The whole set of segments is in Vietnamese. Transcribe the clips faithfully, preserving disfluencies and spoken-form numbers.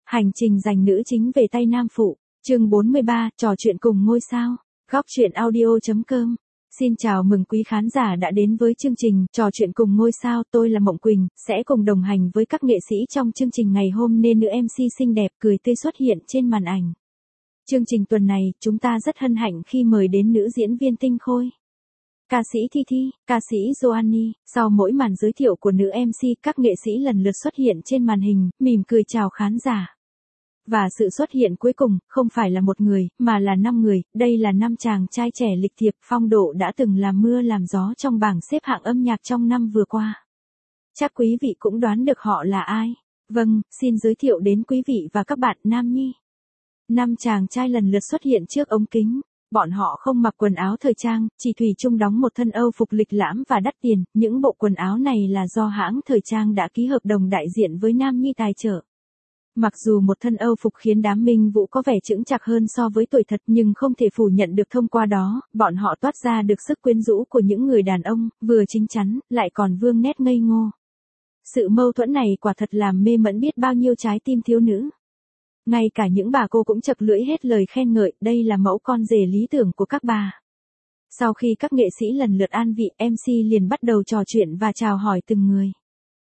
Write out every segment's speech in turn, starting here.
Hành trình giành nữ chính về tay nam phụ, chương bốn mươi ba, trò chuyện cùng ngôi sao, góc truyện audio.com. Xin chào mừng quý khán giả đã đến với chương trình trò chuyện cùng ngôi sao, tôi là Mộng Quỳnh, sẽ cùng đồng hành với các nghệ sĩ trong chương trình ngày hôm nên nữ em xê xinh đẹp cười tươi xuất hiện trên màn ảnh. Chương trình tuần này, chúng ta rất hân hạnh khi mời đến nữ diễn viên Tinh Khôi, ca sĩ Thi Thi, ca sĩ Joanny. Sau mỗi màn giới thiệu của nữ em xê, các nghệ sĩ lần lượt xuất hiện trên màn hình, mỉm cười chào khán giả. Và sự xuất hiện cuối cùng, không phải là một người, mà là năm người, đây là năm chàng trai trẻ lịch thiệp, phong độ đã từng làm mưa làm gió trong bảng xếp hạng âm nhạc trong năm vừa qua. Chắc quý vị cũng đoán được họ là ai. Vâng, xin giới thiệu đến quý vị và các bạn Nam Nhi. Năm chàng trai lần lượt xuất hiện trước ống kính. Bọn họ không mặc quần áo thời trang, chỉ thủy chung đóng một thân Âu phục lịch lãm và đắt tiền, những bộ quần áo này là do hãng thời trang đã ký hợp đồng đại diện với Nam Nhi tài trợ. Mặc dù một thân Âu phục khiến đám Minh Vũ có vẻ chững chạc hơn so với tuổi thật nhưng không thể phủ nhận được thông qua đó, bọn họ toát ra được sức quyến rũ của những người đàn ông, vừa chín chắn, lại còn vương nét ngây ngô. Sự mâu thuẫn này quả thật làm mê mẩn biết bao nhiêu trái tim thiếu nữ. Ngay cả những bà cô cũng chật lưỡi hết lời khen ngợi, đây là mẫu con rể lý tưởng của các bà. Sau khi các nghệ sĩ lần lượt an vị, em xê liền bắt đầu trò chuyện và chào hỏi từng người.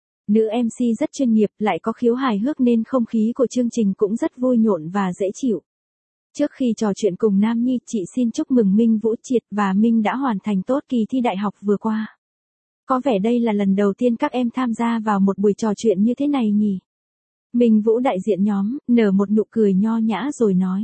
Nữ em xê rất chuyên nghiệp, lại có khiếu hài hước nên không khí của chương trình cũng rất vui nhộn và dễ chịu. Trước khi trò chuyện cùng Nam Nhi, chị xin chúc mừng Minh Vũ Triệt và Minh đã hoàn thành tốt kỳ thi đại học vừa qua. Có vẻ đây là lần đầu tiên các em tham gia vào một buổi trò chuyện như thế này nhỉ? Minh Vũ đại diện nhóm, nở một nụ cười nho nhã rồi nói.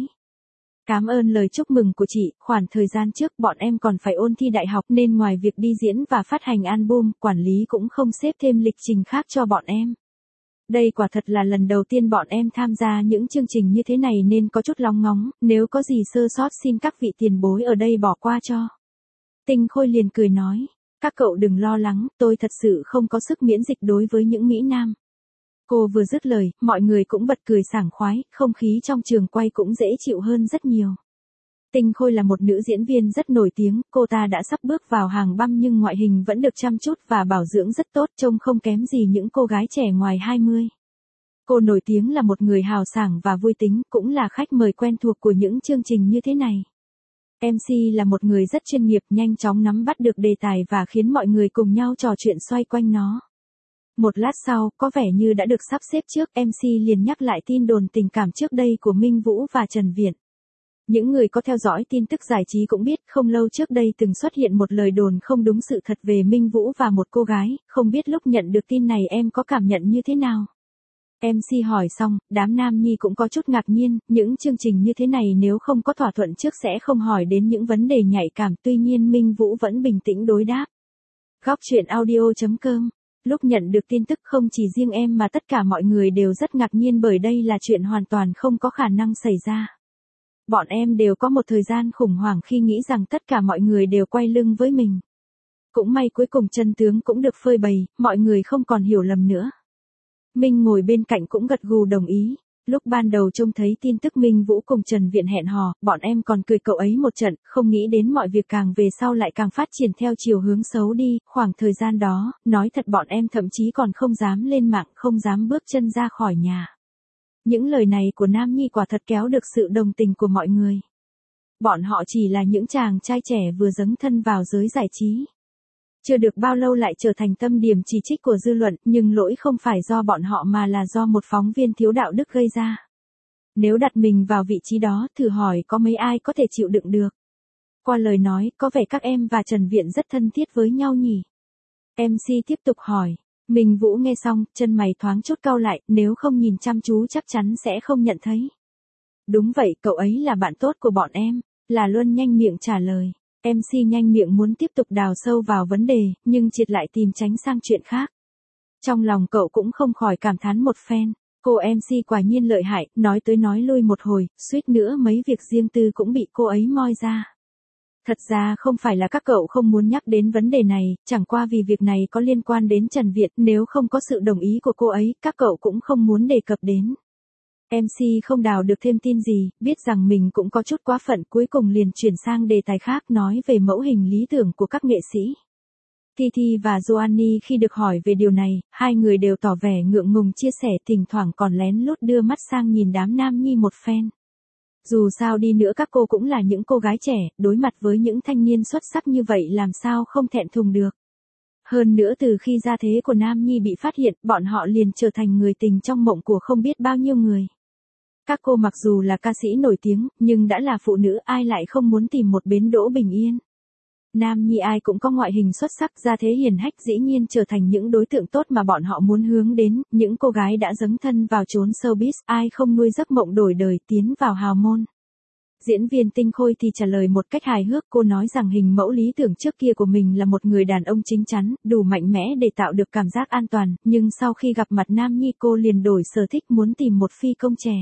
Cảm ơn lời chúc mừng của chị, khoảng thời gian trước bọn em còn phải ôn thi đại học nên ngoài việc đi diễn và phát hành album, quản lý cũng không xếp thêm lịch trình khác cho bọn em. Đây quả thật là lần đầu tiên bọn em tham gia những chương trình như thế này nên có chút lóng ngóng, nếu có gì sơ sót xin các vị tiền bối ở đây bỏ qua cho. Tinh Khôi liền cười nói, các cậu đừng lo lắng, tôi thật sự không có sức miễn dịch đối với những Mỹ Nam. Cô vừa dứt lời, mọi người cũng bật cười sảng khoái, không khí trong trường quay cũng dễ chịu hơn rất nhiều. Tinh Khôi là một nữ diễn viên rất nổi tiếng, cô ta đã sắp bước vào hàng băm nhưng ngoại hình vẫn được chăm chút và bảo dưỡng rất tốt, trông không kém gì những cô gái trẻ ngoài hai mươi. Cô nổi tiếng là một người hào sảng và vui tính, cũng là khách mời quen thuộc của những chương trình như thế này. em xê là một người rất chuyên nghiệp, nhanh chóng nắm bắt được đề tài và khiến mọi người cùng nhau trò chuyện xoay quanh nó. Một lát sau, có vẻ như đã được sắp xếp trước, em xê liền nhắc lại tin đồn tình cảm trước đây của Minh Vũ và Trần Viện. Những người có theo dõi tin tức giải trí cũng biết, không lâu trước đây từng xuất hiện một lời đồn không đúng sự thật về Minh Vũ và một cô gái, không biết lúc nhận được tin này em có cảm nhận như thế nào? em xê hỏi xong, đám Nam Nhi cũng có chút ngạc nhiên, những chương trình như thế này nếu không có thỏa thuận trước sẽ không hỏi đến những vấn đề nhạy cảm, tuy nhiên Minh Vũ vẫn bình tĩnh đối đáp. Góc truyện audio.com. Lúc nhận được tin tức không chỉ riêng em mà tất cả mọi người đều rất ngạc nhiên bởi đây là chuyện hoàn toàn không có khả năng xảy ra. Bọn em đều có một thời gian khủng hoảng khi nghĩ rằng tất cả mọi người đều quay lưng với mình. Cũng may cuối cùng chân tướng cũng được phơi bày, mọi người không còn hiểu lầm nữa. Minh ngồi bên cạnh cũng gật gù đồng ý. Lúc ban đầu trông thấy tin tức Minh Vũ cùng Trần Viện hẹn hò, bọn em còn cười cậu ấy một trận, không nghĩ đến mọi việc càng về sau lại càng phát triển theo chiều hướng xấu đi. Khoảng thời gian đó, nói thật bọn em thậm chí còn không dám lên mạng, không dám bước chân ra khỏi nhà. Những lời này của Nam Nhi quả thật kéo được sự đồng tình của mọi người. Bọn họ chỉ là những chàng trai trẻ vừa dấn thân vào giới giải trí. Chưa được bao lâu lại trở thành tâm điểm chỉ trích của dư luận, nhưng lỗi không phải do bọn họ mà là do một phóng viên thiếu đạo đức gây ra. Nếu đặt mình vào vị trí đó, thử hỏi có mấy ai có thể chịu đựng được. Qua lời nói, có vẻ các em và Trần Viện rất thân thiết với nhau nhỉ? em xê tiếp tục hỏi. Minh Vũ nghe xong, chân mày thoáng chút cau lại, nếu không nhìn chăm chú chắc chắn sẽ không nhận thấy. Đúng vậy, cậu ấy là bạn tốt của bọn em, là Luân nhanh miệng trả lời. em xê nhanh miệng muốn tiếp tục đào sâu vào vấn đề, nhưng Triệt lại tìm tránh sang chuyện khác. Trong lòng cậu cũng không khỏi cảm thán một phen, cô em xê quả nhiên lợi hại, nói tới nói lui một hồi, suýt nữa mấy việc riêng tư cũng bị cô ấy moi ra. Thật ra không phải là các cậu không muốn nhắc đến vấn đề này, chẳng qua vì việc này có liên quan đến Trần Việt, nếu không có sự đồng ý của cô ấy, các cậu cũng không muốn đề cập đến. em xê không đào được thêm tin gì, biết rằng mình cũng có chút quá phận, cuối cùng liền chuyển sang đề tài khác nói về mẫu hình lý tưởng của các nghệ sĩ. Thi Thi và Joanny khi được hỏi về điều này, hai người đều tỏ vẻ ngượng ngùng chia sẻ, thỉnh thoảng còn lén lút đưa mắt sang nhìn đám nam nhi một phen. Dù sao đi nữa các cô cũng là những cô gái trẻ, đối mặt với những thanh niên xuất sắc như vậy làm sao không thẹn thùng được. Hơn nữa từ khi gia thế của Nam Nhi bị phát hiện, bọn họ liền trở thành người tình trong mộng của không biết bao nhiêu người. Các cô mặc dù là ca sĩ nổi tiếng, nhưng đã là phụ nữ, ai lại không muốn tìm một bến đỗ bình yên. Nam Nhi ai cũng có ngoại hình xuất sắc, gia thế hiền hách, dĩ nhiên trở thành những đối tượng tốt mà bọn họ muốn hướng đến, những cô gái đã dấn thân vào chốn showbiz, ai không nuôi giấc mộng đổi đời tiến vào hào môn. Diễn viên Tinh Khôi thì trả lời một cách hài hước, cô nói rằng hình mẫu lý tưởng trước kia của mình là một người đàn ông chín chắn, đủ mạnh mẽ để tạo được cảm giác an toàn, nhưng sau khi gặp mặt Nam Nhi cô liền đổi sở thích, muốn tìm một phi công trẻ.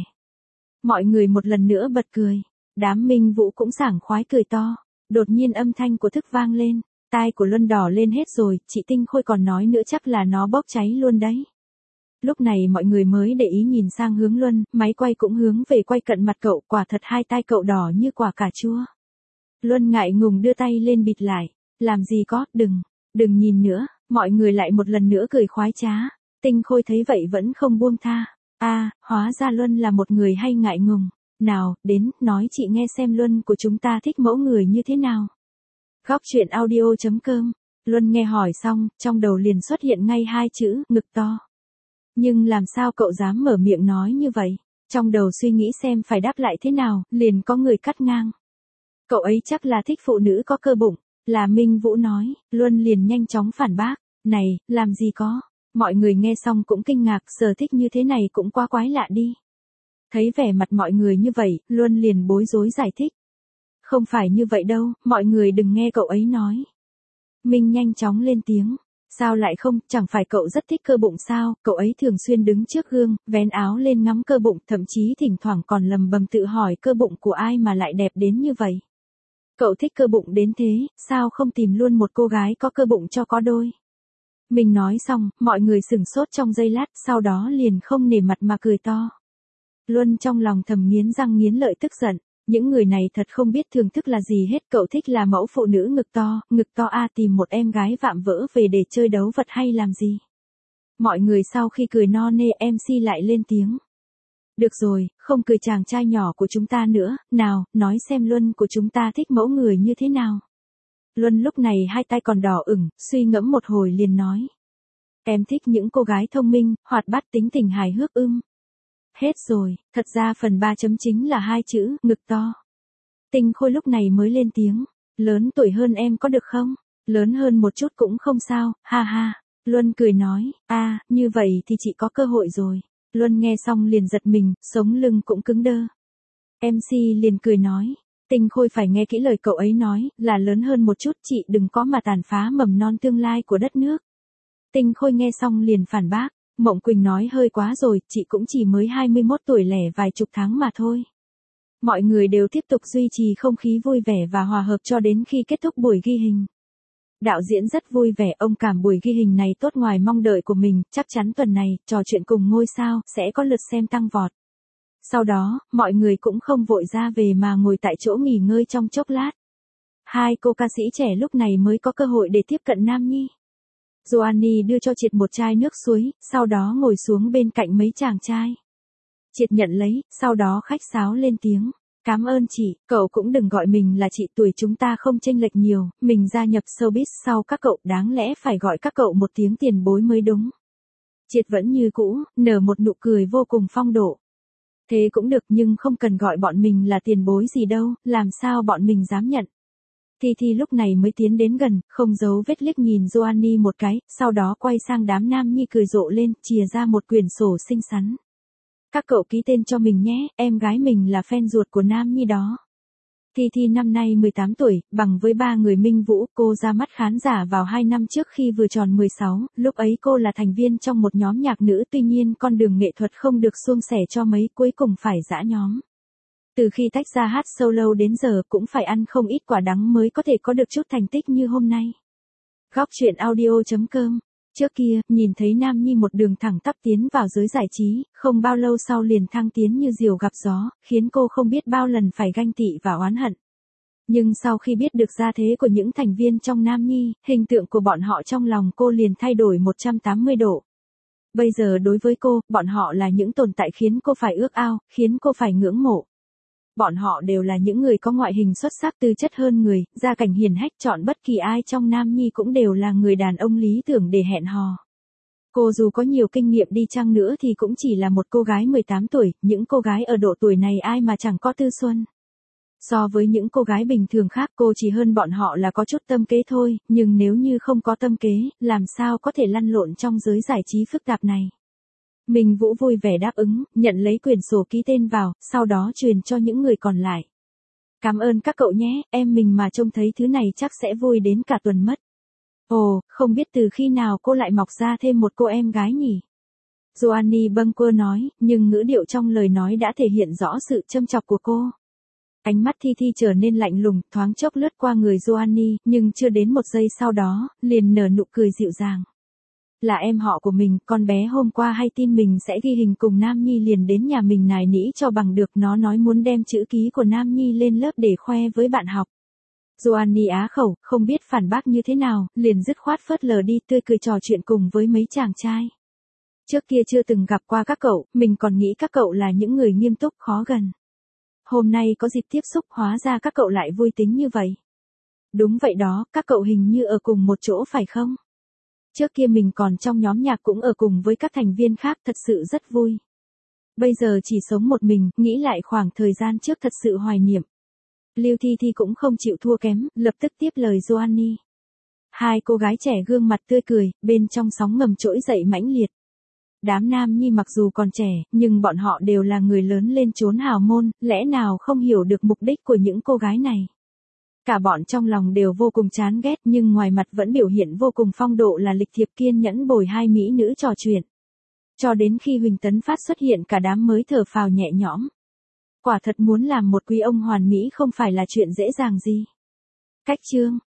Mọi người một lần nữa bật cười, đám Minh Vũ cũng sảng khoái cười to. Đột nhiên âm thanh của thức vang lên, tai của Luân đỏ lên hết rồi, chị Tinh Khôi còn nói nữa chắc là nó bốc cháy luôn đấy. Lúc này mọi người mới để ý nhìn sang hướng Luân, máy quay cũng hướng về quay cận mặt cậu, quả thật hai tai cậu đỏ như quả cà chua. Luân ngại ngùng đưa tay lên bịt lại, làm gì có, đừng, đừng nhìn nữa, mọi người lại một lần nữa cười khoái trá. Tinh Khôi thấy vậy vẫn không buông tha, a à, hóa ra Luân là một người hay ngại ngùng. Nào, đến, nói chị nghe xem Luân của chúng ta thích mẫu người như thế nào. Góc truyện audio chấm com. Luân nghe hỏi xong, trong đầu liền xuất hiện ngay hai chữ, ngực to. Nhưng làm sao cậu dám mở miệng nói như vậy? Trong đầu suy nghĩ xem phải đáp lại thế nào, liền có người cắt ngang. Cậu ấy chắc là thích phụ nữ có cơ bụng, là Minh Vũ nói. Luân liền nhanh chóng phản bác, này, làm gì có. Mọi người nghe xong cũng kinh ngạc, sở thích như thế này cũng quá quái lạ đi. Thấy vẻ mặt mọi người như vậy, Luân liền bối rối giải thích. Không phải như vậy đâu, mọi người đừng nghe cậu ấy nói. Minh nhanh chóng lên tiếng. Sao lại không, chẳng phải cậu rất thích cơ bụng sao, cậu ấy thường xuyên đứng trước gương, vén áo lên ngắm cơ bụng, thậm chí thỉnh thoảng còn lầm bầm tự hỏi cơ bụng của ai mà lại đẹp đến như vậy. Cậu thích cơ bụng đến thế, sao không tìm luôn một cô gái có cơ bụng cho có đôi. Mình nói xong, mọi người sửng sốt trong giây lát, sau đó liền không nể mặt mà cười to. Luân trong lòng thầm nghiến răng nghiến lợi tức giận, những người này thật không biết thưởng thức là gì hết, cậu thích là mẫu phụ nữ ngực to, ngực to a à, tìm một em gái vạm vỡ về để chơi đấu vật hay làm gì. Mọi người sau khi cười no nê, em xê lại lên tiếng. Được rồi, không cười chàng trai nhỏ của chúng ta nữa, nào, nói xem Luân của chúng ta thích mẫu người như thế nào. Luân lúc này hai tay còn đỏ ửng, suy ngẫm một hồi liền nói. Em thích những cô gái thông minh, hoạt bát, tính tình hài hước ưm. Hết rồi, thật ra phần ba chấm chính là hai chữ, ngực to. Tinh Khôi lúc này mới lên tiếng, lớn tuổi hơn em có được không? Lớn hơn một chút cũng không sao, ha ha. Luân cười nói, a à, như vậy thì chị có cơ hội rồi. Luân nghe xong liền giật mình, sống lưng cũng cứng đơ. em xê liền cười nói, Tinh Khôi phải nghe kỹ lời cậu ấy nói, là lớn hơn một chút, chị đừng có mà tàn phá mầm non tương lai của đất nước. Tinh Khôi nghe xong liền phản bác. Mộng Quỳnh nói hơi quá rồi, chị cũng chỉ mới hai mươi mốt tuổi lẻ vài chục tháng mà thôi. Mọi người đều tiếp tục duy trì không khí vui vẻ và hòa hợp cho đến khi kết thúc buổi ghi hình. Đạo diễn rất vui vẻ, ông cảm buổi ghi hình này tốt ngoài mong đợi của mình, chắc chắn tuần này, trò chuyện cùng ngôi sao, sẽ có lượt xem tăng vọt. Sau đó, mọi người cũng không vội ra về mà ngồi tại chỗ nghỉ ngơi trong chốc lát. Hai cô ca sĩ trẻ lúc này mới có cơ hội để tiếp cận Nam Nhi. Joanny đưa cho Triệt một chai nước suối, sau đó ngồi xuống bên cạnh mấy chàng trai. Triệt nhận lấy, sau đó khách sáo lên tiếng. Cảm ơn chị, cậu cũng đừng gọi mình là chị, tuổi chúng ta không chênh lệch nhiều, mình gia nhập showbiz sau các cậu, đáng lẽ phải gọi các cậu một tiếng tiền bối mới đúng. Triệt vẫn như cũ, nở một nụ cười vô cùng phong độ. Thế cũng được nhưng không cần gọi bọn mình là tiền bối gì đâu, làm sao bọn mình dám nhận. Thi Thi lúc này mới tiến đến gần, không giấu vết liếc nhìn Joanny một cái, sau đó quay sang đám nam nhi cười rộ lên, chìa ra một quyển sổ xinh xắn. Các cậu ký tên cho mình nhé, em gái mình là fan ruột của Nam Nhi đó. Thi Thi năm nay mười tám tuổi, bằng với ba người Minh Vũ, cô ra mắt khán giả vào hai năm trước khi vừa tròn mười sáu, lúc ấy cô là thành viên trong một nhóm nhạc nữ, tuy nhiên con đường nghệ thuật không được suôn sẻ cho mấy, cuối cùng phải giã nhóm. Từ khi tách ra hát solo đến giờ cũng phải ăn không ít quả đắng mới có thể có được chút thành tích như hôm nay. Góc truyện audio chấm com. Trước kia, nhìn thấy Nam Nhi một đường thẳng tắp tiến vào giới giải trí, không bao lâu sau liền thăng tiến như diều gặp gió, khiến cô không biết bao lần phải ganh tị và oán hận. Nhưng sau khi biết được gia thế của những thành viên trong Nam Nhi, hình tượng của bọn họ trong lòng cô liền thay đổi một trăm tám mươi độ. Bây giờ đối với cô, bọn họ là những tồn tại khiến cô phải ước ao, khiến cô phải ngưỡng mộ. Bọn họ đều là những người có ngoại hình xuất sắc, tư chất hơn người, gia cảnh hiền hách, chọn bất kỳ ai trong Nam Nhi cũng đều là người đàn ông lý tưởng để hẹn hò. Cô dù có nhiều kinh nghiệm đi chăng nữa thì cũng chỉ là một cô gái mười tám tuổi, những cô gái ở độ tuổi này ai mà chẳng có tư xuân. So với những cô gái bình thường khác cô chỉ hơn bọn họ là có chút tâm kế thôi, nhưng nếu như không có tâm kế, làm sao có thể lăn lộn trong giới giải trí phức tạp này. Minh Vũ vui vẻ đáp ứng, nhận lấy quyển sổ ký tên vào, sau đó truyền cho những người còn lại. Cảm ơn các cậu nhé, em mình mà trông thấy thứ này chắc sẽ vui đến cả tuần mất. Ồ, không biết từ khi nào cô lại mọc ra thêm một cô em gái nhỉ? Joanny bâng quơ nói, nhưng ngữ điệu trong lời nói đã thể hiện rõ sự châm chọc của cô. Ánh mắt Thi Thi trở nên lạnh lùng, thoáng chốc lướt qua người Joanny, nhưng chưa đến một giây sau đó, liền nở nụ cười dịu dàng. Là em họ của mình, con bé hôm qua hay tin mình sẽ ghi hình cùng Nam Nhi liền đến nhà mình nài nỉ cho bằng được, nó nói muốn đem chữ ký của Nam Nhi lên lớp để khoe với bạn học. Joanny á khẩu, không biết phản bác như thế nào, liền dứt khoát phớt lờ đi, tươi cười trò chuyện cùng với mấy chàng trai. Trước kia chưa từng gặp qua các cậu, mình còn nghĩ các cậu là những người nghiêm túc khó gần. Hôm nay có dịp tiếp xúc hóa ra các cậu lại vui tính như vậy. Đúng vậy đó, các cậu hình như ở cùng một chỗ phải không? Trước kia mình còn trong nhóm nhạc cũng ở cùng với các thành viên khác, thật sự rất vui. Bây giờ chỉ sống một mình, nghĩ lại khoảng thời gian trước thật sự hoài niệm. Lưu Thi Thi cũng không chịu thua kém, lập tức tiếp lời Joanny. Hai cô gái trẻ gương mặt tươi cười, bên trong sóng ngầm trỗi dậy mãnh liệt. Đám Nam Nhi mặc dù còn trẻ, nhưng bọn họ đều là người lớn lên chốn hào môn, lẽ nào không hiểu được mục đích của những cô gái này. Cả bọn trong lòng đều vô cùng chán ghét nhưng ngoài mặt vẫn biểu hiện vô cùng phong độ là lịch thiệp kiên nhẫn bồi hai mỹ nữ trò chuyện. Cho đến khi Huỳnh Tấn Phát xuất hiện cả đám mới thở phào nhẹ nhõm. Quả thật muốn làm một quý ông hoàn mỹ không phải là chuyện dễ dàng gì. Cách chương